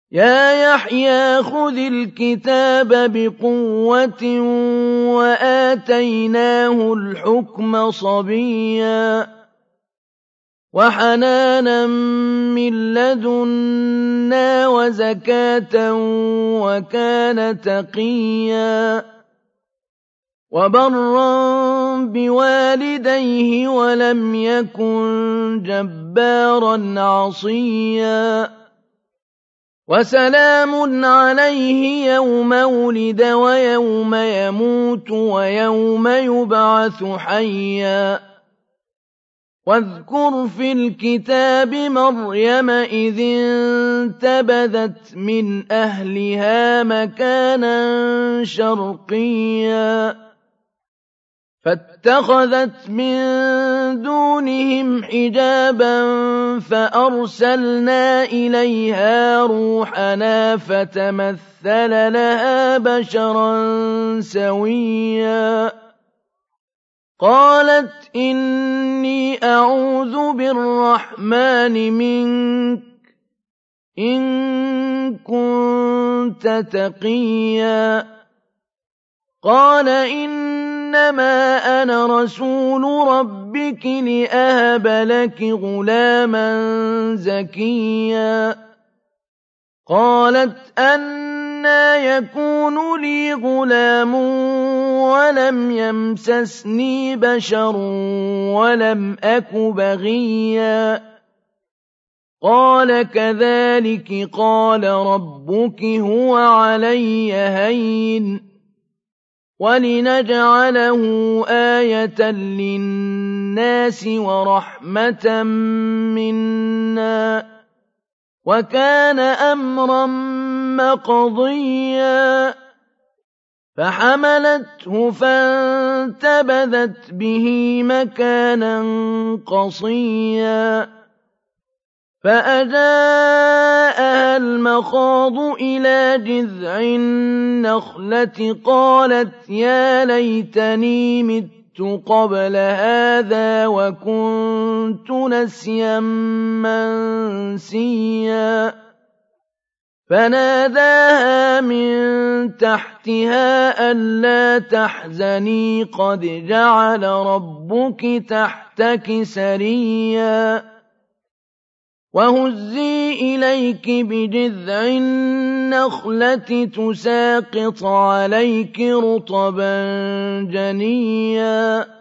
يا يحيى خذ الكتاب بقوة وآتيناه الحكم صبيا وحنانا من لدنا وزكاة وكان تقيا وبرا بوالديه ولم يكن جبارا عصيا وسلام عليه يوم ولد ويوم يموت ويوم يبعث حيا واذكر في الكتاب مريم إذ انتبذت من أهلها مكانا شرقيا فاتخذت من دونهم حجابا فأرسلنا إليها روحنا فتمثل لها بشرا سويا قالت إني أعوذ بالرحمن منك إن كنت تقيا قال إنما أنا رسول ربك لأهب لك غلاما زكيا قالت أنى يكون لي غلام ولم يمسسني بشر ولم أك بغيا قال كذلك قال ربك هو علي هين ولنجعله آية للناس ورحمة منا وكان أمرا مقضيا فحملته فانتبذت به مكانا قصيا فأجاءها المخاض إلى جذع النخلة قالت يا ليتني مت قبل هذا وكنت نسيا منسيا فناداها من تحتها ألا تحزني قد جعل ربك تحتك سريا وهزي إليك بجذع النخلة تساقط عليك رطبا جنيا